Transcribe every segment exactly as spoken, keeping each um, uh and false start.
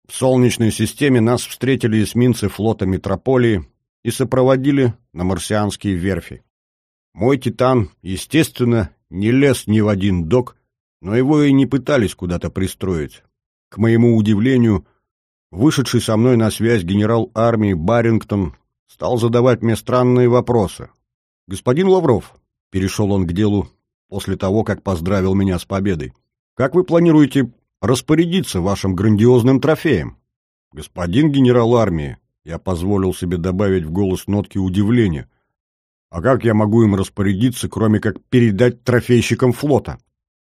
В Солнечной системе нас встретили эсминцы флота Метрополии и сопроводили на марсианские верфи. Мой «Титан», естественно, не лез ни в один док, но его и не пытались куда-то пристроить. К моему удивлению, вышедший со мной на связь генерал армии Барингтон стал задавать мне странные вопросы. «Господин Лавров», — перешел он к делу после того, как поздравил меня с победой, «как вы планируете распорядиться вашим грандиозным трофеем?» «Господин генерал армии», — я позволил себе добавить в голос нотки удивления, «а как я могу им распорядиться, кроме как передать трофейщикам флота?»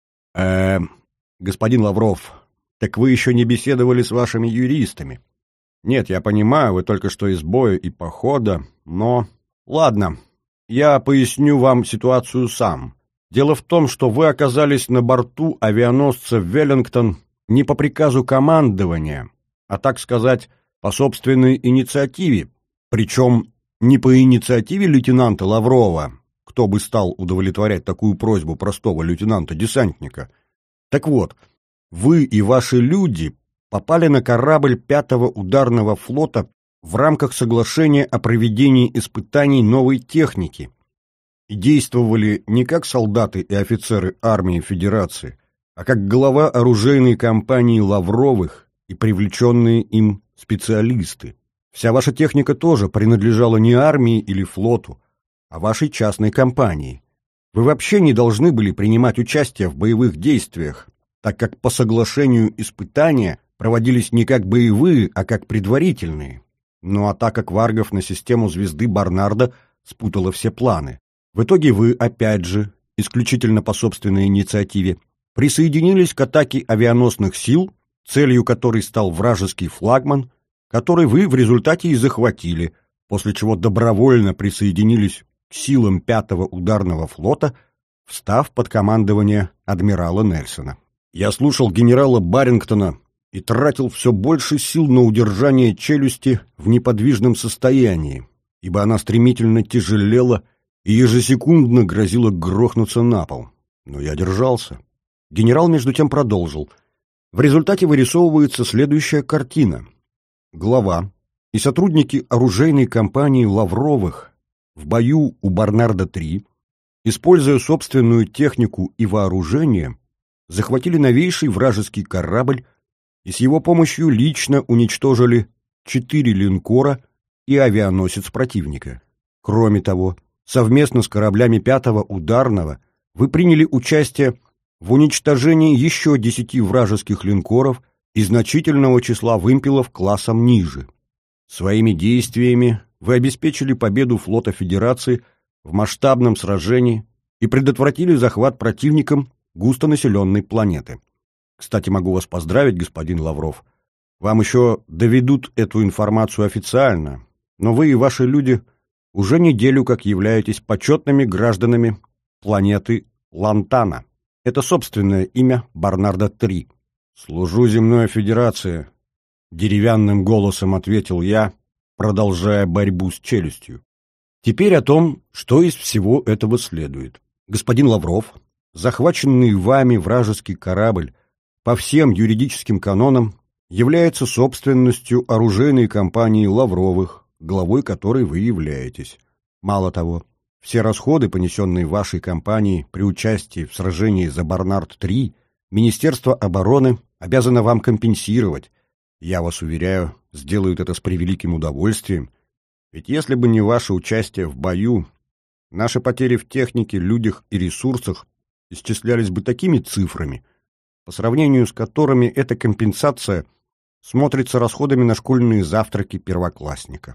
«Э-э, господин Лавров, так вы еще не беседовали с вашими юристами?» «Нет, я понимаю, вы только что из боя и похода, но...» «Ладно, я поясню вам ситуацию сам. Дело в том, что вы оказались на борту авианосца «Веллингтон» не по приказу командования, а, так сказать, по собственной инициативе, причем не по инициативе лейтенанта Лаврова, кто бы стал удовлетворять такую просьбу простого лейтенанта-десантника. Так вот, вы и ваши люди попали на корабль пятого ударного флота в рамках соглашения о проведении испытаний новой техники и действовали не как солдаты и офицеры армии Федерации, а как глава оружейной компании Лавровых и привлеченные им специалисты. Вся ваша техника тоже принадлежала не армии или флоту, а вашей частной компании. Вы вообще не должны были принимать участие в боевых действиях, так как по соглашению испытания проводились не как боевые, а как предварительные. Но атака кваргов на систему звезды Барнарда спутала все планы. В итоге вы, опять же, исключительно по собственной инициативе, присоединились к атаке авианосных сил, целью которой стал вражеский флагман, который вы в результате и захватили, после чего добровольно присоединились к силам пятого ударного флота, встав под командование адмирала Нельсона. Я слушал генерала Барингтона и тратил все больше сил на удержание челюсти в неподвижном состоянии, ибо она стремительно тяжелела и ежесекундно грозила грохнуться на пол. Но я держался. Генерал между тем продолжил. В результате вырисовывается следующая картина. Глава и сотрудники оружейной компании Лавровых в бою у Барнарда-три, используя собственную технику и вооружение, захватили новейший вражеский корабль и с его помощью лично уничтожили четыре линкора и авианосец противника. Кроме того, совместно с кораблями пятого ударного вы приняли участие в уничтожении еще десяти вражеских линкоров и значительного числа вымпелов классом ниже. Своими действиями вы обеспечили победу флота Федерации в масштабном сражении и предотвратили захват противником густонаселенной планеты. Кстати, могу вас поздравить, господин Лавров. Вам еще доведут эту информацию официально, но вы и ваши люди уже неделю как являетесь почетными гражданами планеты Лантана. Это собственное имя Барнарда-три. «Служу земной федерации», — деревянным голосом ответил я, продолжая борьбу с челюстью. Теперь о том, что из всего этого следует. Господин Лавров, захваченный вами вражеский корабль по всем юридическим канонам является собственностью оружейной компании Лавровых, главой которой вы являетесь. Мало того, все расходы, понесенные вашей компанией при участии в сражении за Барнард-три, Министерство обороны обязано вам компенсировать. Я вас уверяю, сделают это с превеликим удовольствием. Ведь если бы не ваше участие в бою, наши потери в технике, людях и ресурсах исчислялись бы такими цифрами, по сравнению с которыми эта компенсация смотрится расходами на школьные завтраки первоклассника.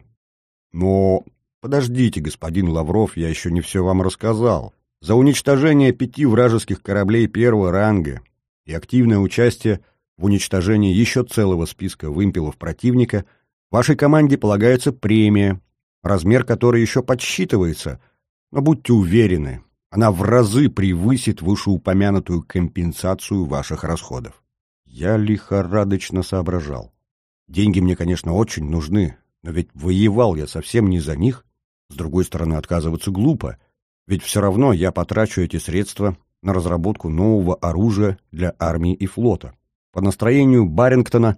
Но подождите, господин Лавров, я еще не все вам рассказал. За уничтожение пяти вражеских кораблей первого ранга и активное участие в уничтожении еще целого списка вымпелов противника вашей команде полагается премия, размер которой еще подсчитывается, но будьте уверены, она в разы превысит вышеупомянутую компенсацию ваших расходов. Я лихорадочно соображал. Деньги мне, конечно, очень нужны, но ведь воевал я совсем не за них. С другой стороны, отказываться глупо, ведь все равно я потрачу эти средства на разработку нового оружия для армии и флота. По настроению Барингтона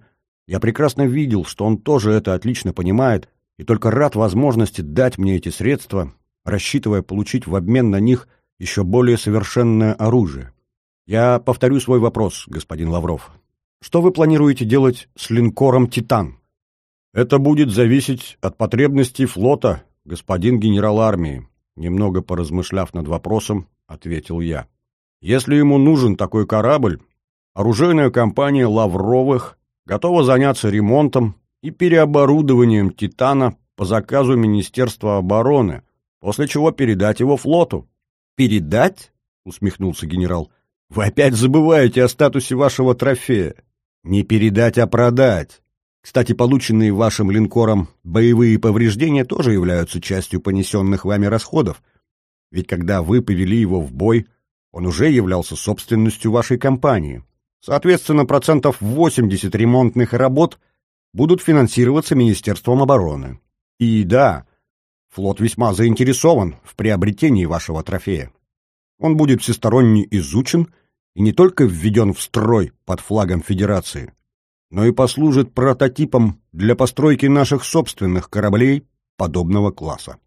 Я прекрасно видел, что он тоже это отлично понимает, и только рад возможности дать мне эти средства, рассчитывая получить в обмен на них еще более совершенное оружие. Я повторю свой вопрос, господин Лавров. Что вы планируете делать с линкором «Титан»? Это будет зависеть от потребностей флота, господин генерал армии, немного поразмышляв над вопросом, ответил я. Если ему нужен такой корабль, оружейная компания Лавровых готова заняться ремонтом и переоборудованием «Титана» по заказу Министерства обороны, после чего передать его флоту. «Передать?» — усмехнулся генерал. «Вы опять забываете о статусе вашего трофея. Не передать, а продать. Кстати, полученные вашим линкором боевые повреждения тоже являются частью понесенных вами расходов. Ведь когда вы повели его в бой, он уже являлся собственностью вашей компании. Соответственно, процентов восемьдесят ремонтных работ будут финансироваться Министерством обороны. И да, флот весьма заинтересован в приобретении вашего трофея. Он будет всесторонне изучен и не только введен в строй под флагом Федерации, но и послужит прототипом для постройки наших собственных кораблей подобного класса.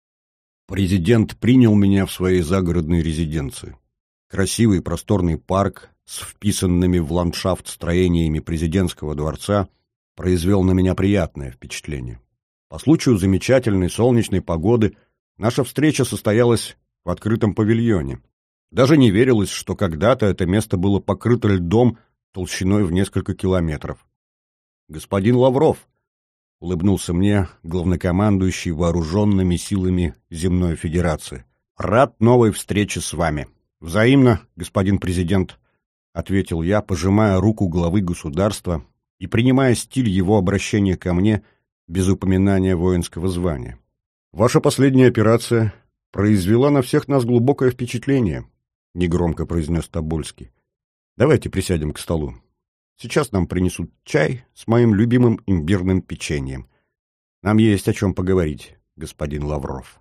Президент принял меня в своей загородной резиденции. Красивый просторный парк с вписанными в ландшафт строениями президентского дворца произвел на меня приятное впечатление. По случаю замечательной солнечной погоды наша встреча состоялась в открытом павильоне. Даже не верилось, что когда-то это место было покрыто льдом толщиной в несколько километров. «Господин Лавров», — улыбнулся мне главнокомандующий вооруженными силами Земной Федерации, — «рад новой встрече с вами». «Взаимно, господин президент», — ответил я, пожимая руку главы государства и принимая стиль его обращения ко мне без упоминания воинского звания. «Ваша последняя операция произвела на всех нас глубокое впечатление», — негромко произнес Тобольский. «Давайте присядем к столу. Сейчас нам принесут чай с моим любимым имбирным печеньем. Нам есть о чем поговорить, господин Лавров».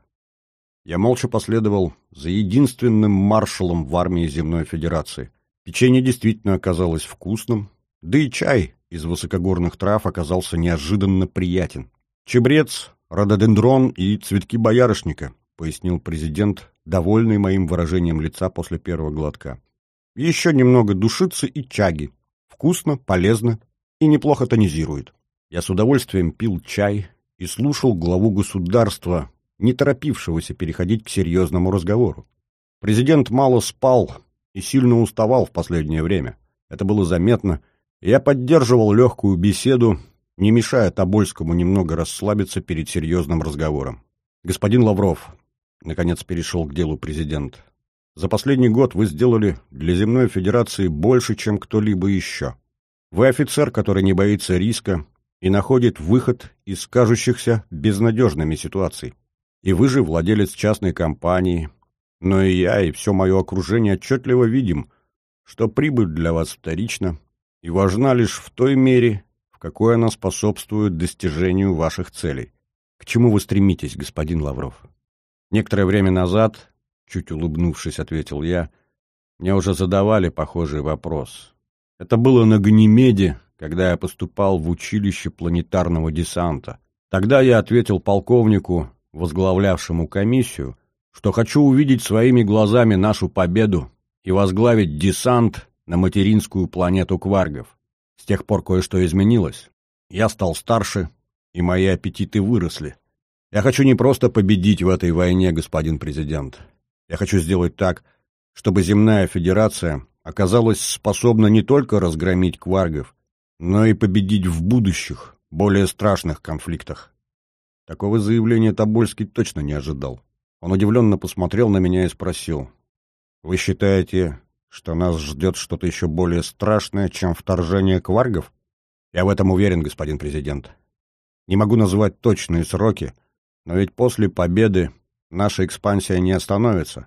Я молча последовал за единственным маршалом в армии Земной Федерации. Печенье действительно оказалось вкусным, да и чай из высокогорных трав оказался неожиданно приятен. «Чебрец, рододендрон и цветки боярышника», — пояснил президент, довольный моим выражением лица после первого глотка. «Еще немного душицы и чаги. Вкусно, полезно и неплохо тонизирует». Я с удовольствием пил чай и слушал главу государства, не торопившегося переходить к серьезному разговору. Президент мало спал и сильно уставал в последнее время. Это было заметно, и я поддерживал легкую беседу, не мешая Тобольскому немного расслабиться перед серьезным разговором. «Господин Лавров», — наконец перешел к делу президент, — «за последний год вы сделали для Земной Федерации больше, чем кто-либо еще. Вы офицер, который не боится риска и находит выход из кажущихся безнадежными ситуаций. И вы же владелец частной компании, но и я, и все мое окружение отчетливо видим, что прибыль для вас вторична и важна лишь в той мере, в какой она способствует достижению ваших целей. К чему вы стремитесь, господин Лавров?» Некоторое время назад, чуть улыбнувшись, ответил я, мне уже задавали похожий вопрос. Это было на Ганимеде, когда я поступал в училище планетарного десанта. Тогда я ответил полковнику, возглавлявшему комиссию, что хочу увидеть своими глазами нашу победу и возглавить десант на материнскую планету кваргов. С тех пор кое-что изменилось. Я стал старше, и мои аппетиты выросли. Я хочу не просто победить в этой войне, господин президент. Я хочу сделать так, чтобы Земная Федерация оказалась способна не только разгромить кваргов, но и победить в будущих, более страшных конфликтах. Такого заявления Тобольский точно не ожидал. Он удивленно посмотрел на меня и спросил: «Вы считаете, что нас ждет что-то еще более страшное, чем вторжение кваргов?» «Я в этом уверен, господин президент. Не могу назвать точные сроки, но ведь после победы наша экспансия не остановится.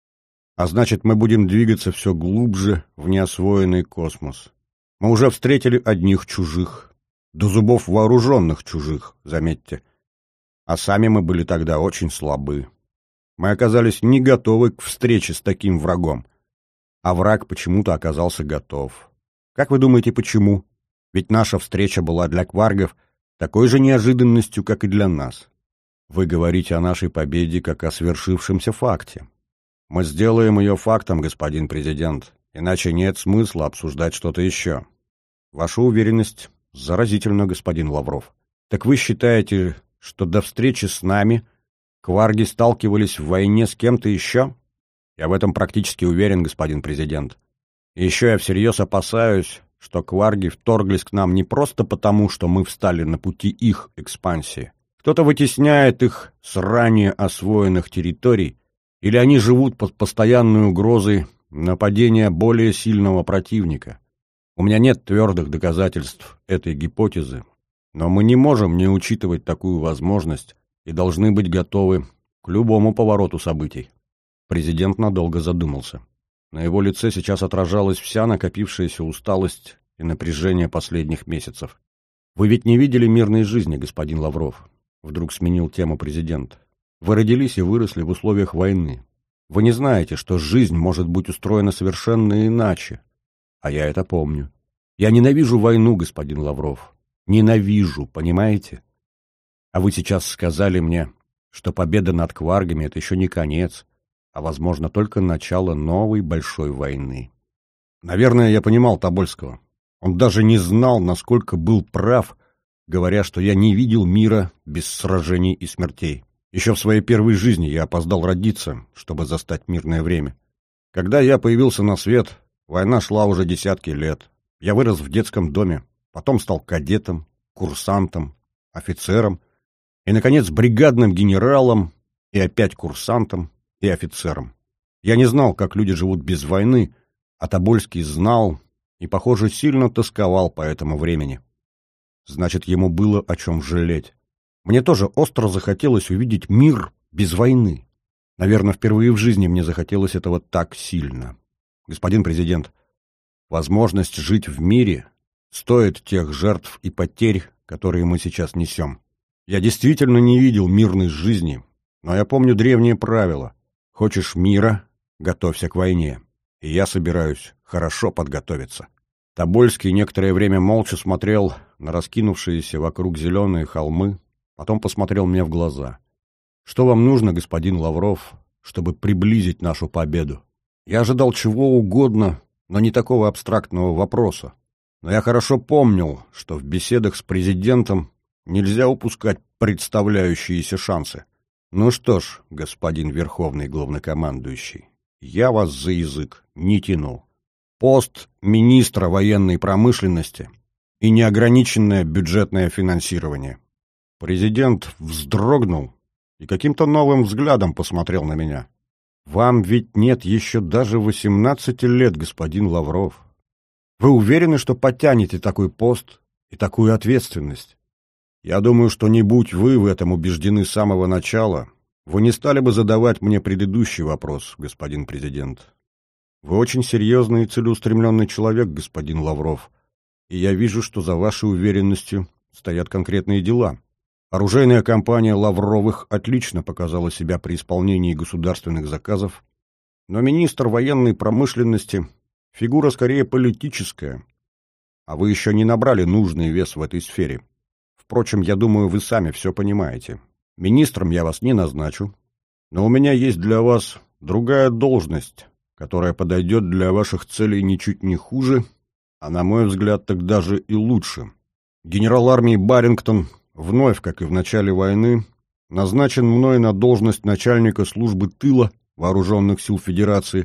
А значит, мы будем двигаться все глубже в неосвоенный космос. Мы уже встретили одних чужих, до зубов вооруженных чужих, заметьте. А сами мы были тогда очень слабы. Мы оказались не готовы к встрече с таким врагом. А враг почему-то оказался готов. Как вы думаете, почему?» Ведь наша встреча была для кваргов такой же неожиданностью, как и для нас. Вы говорите о нашей победе как о свершившемся факте. Мы сделаем ее фактом, господин президент, иначе нет смысла обсуждать что-то еще. Ваша уверенность заразительна, господин Лавров. Так вы считаете, что до встречи с нами кварги сталкивались в войне с кем-то еще? Я в этом практически уверен, господин президент. И еще я всерьез опасаюсь, что кварги вторглись к нам не просто потому, что мы встали на пути их экспансии. Кто-то вытесняет их с ранее освоенных территорий, или они живут под постоянной угрозой нападения более сильного противника. У меня нет твердых доказательств этой гипотезы, но мы не можем не учитывать такую возможность и должны быть готовы к любому повороту событий. Президент надолго задумался. На его лице сейчас отражалась вся накопившаяся усталость и напряжение последних месяцев. «Вы ведь не видели мирной жизни, господин Лавров?» Вдруг сменил тему президент. «Вы родились и выросли в условиях войны. Вы не знаете, что жизнь может быть устроена совершенно иначе. А я это помню. Я ненавижу войну, господин Лавров. Ненавижу, понимаете? А вы сейчас сказали мне, что победа над кваргами — это еще не конец, а, возможно, только начало новой большой войны». Наверное, я понимал Тобольского. Он даже не знал, насколько был прав, говоря, что я не видел мира без сражений и смертей. Еще в своей первой жизни я опоздал родиться, чтобы застать мирное время. Когда я появился на свет, война шла уже десятки лет. Я вырос в детском доме, потом стал кадетом, курсантом, офицером и, наконец, бригадным генералом и опять курсантом и офицером. Я не знал, как люди живут без войны, а Тобольский знал и, похоже, сильно тосковал по этому времени. Значит, ему было о чем жалеть. Мне тоже остро захотелось увидеть мир без войны. Наверное, впервые в жизни мне захотелось этого так сильно. Господин президент, возможность жить в мире стоит тех жертв и потерь, которые мы сейчас несем. Я действительно не видел мирной жизни, но я помню древнее правило. Хочешь мира — готовься к войне. И я собираюсь хорошо подготовиться. Тобольский некоторое время молча смотрел на раскинувшиеся вокруг зеленые холмы, потом посмотрел мне в глаза. «Что вам нужно, господин Лавров, чтобы приблизить нашу победу?» Я ожидал чего угодно, но не такого абстрактного вопроса. Но я хорошо помнил, что в беседах с президентом нельзя упускать представляющиеся шансы. «Ну что ж, господин верховный главнокомандующий, я вас за язык не тянул. Пост министра военной промышленности и неограниченное бюджетное финансирование». Президент вздрогнул и каким-то новым взглядом посмотрел на меня. «Вам ведь нет еще даже восемнадцати лет, господин Лавров. Вы уверены, что потянете такой пост и такую ответственность? Я думаю, что не будь вы в этом убеждены с самого начала, вы не стали бы задавать мне предыдущий вопрос, господин президент. Вы очень серьезный и целеустремленный человек, господин Лавров, и я вижу, что за вашей уверенностью стоят конкретные дела. Оружейная компания Лавровых отлично показала себя при исполнении государственных заказов, но министр военной промышленности — фигура скорее политическая, а вы еще не набрали нужный вес в этой сфере. Впрочем, я думаю, вы сами все понимаете. Министром я вас не назначу, но у меня есть для вас другая должность, которая подойдет для ваших целей ничуть не хуже, а, на мой взгляд, так даже и лучше. Генерал армии Барингтон вновь, как и в начале войны, назначен мной на должность начальника службы тыла Вооруженных сил Федерации,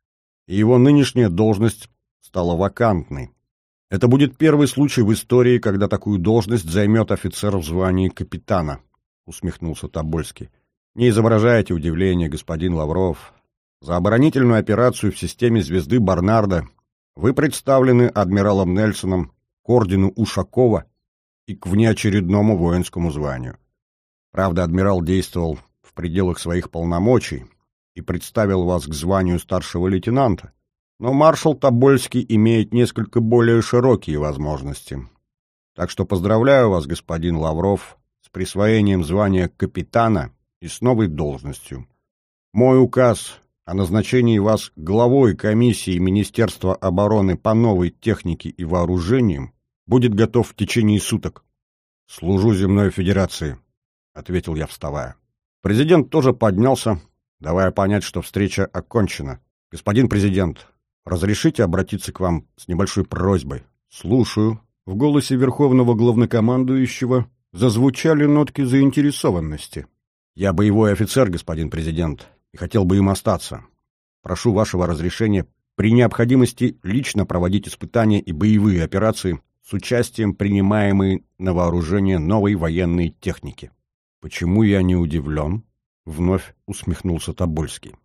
и его нынешняя должность стала вакантной. Это будет первый случай в истории, когда такую должность займет офицер в звании капитана, — усмехнулся Тобольский. Не изображайте удивление, господин Лавров. За оборонительную операцию в системе «Звезды Барнарда» вы представлены адмиралом Нельсоном к ордену Ушакова и к внеочередному воинскому званию. Правда, адмирал действовал в пределах своих полномочий и представил вас к званию старшего лейтенанта, но маршал Тобольский имеет несколько более широкие возможности. Так что поздравляю вас, господин Лавров, с присвоением звания капитана и с новой должностью. Мой указ о назначении вас главой комиссии Министерства обороны по новой технике и вооружениям будет готов в течение суток. «Служу Земной Федерации», — ответил я, вставая. Президент тоже поднялся, давая понять, что встреча окончена. «Господин президент, разрешите обратиться к вам с небольшой просьбой?» «Слушаю». В голосе верховного главнокомандующего зазвучали нотки заинтересованности. «Я боевой офицер, господин президент, и хотел бы им остаться. Прошу вашего разрешения при необходимости лично проводить испытания и боевые операции с участием принимаемой на вооружение новой военной техники». «Почему я не удивлен?» — вновь усмехнулся Тобольский.